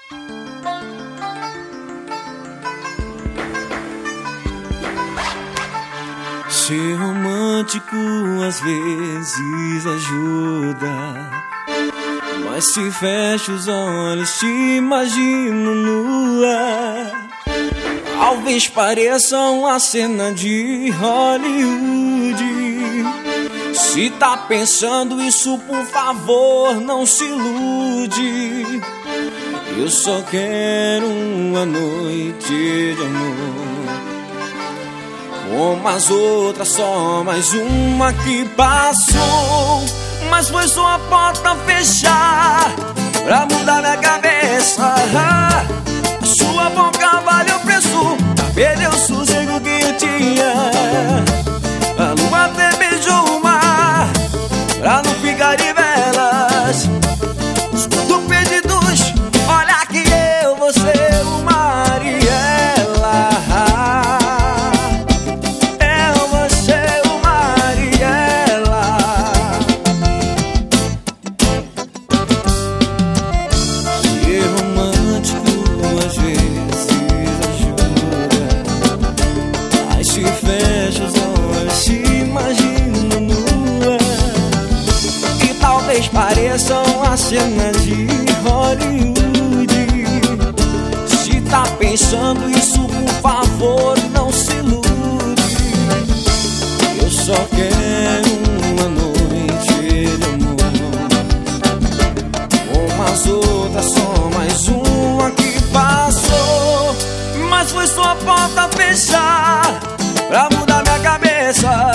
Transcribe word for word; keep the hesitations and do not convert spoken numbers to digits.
Ser romântico às vezes ajuda, mas se fecha os olhos te imagino nua. Talvez pareça uma cena de Hollywood. Se tá pensando isso, por favor, não se ilude. Eu só quero uma noite de amor, como as outras, só mais uma que passou. Mas foi só a porta fechar pra mudar minha cabeça. A sua boca valeu o preço pra perder o sossego que eu tinha. A lua até beijou o mar pra não ficar de velas. Escuto pedidos, olha que eu vou ser o mar e ela. Pareçam as cenas de Hollywood. Se tá pensando isso, por favor, não se ilude. Eu só quero uma noite de amor, como as outras, só mais uma que passou. Mas foi só a porta fechar pra mudar minha cabeça.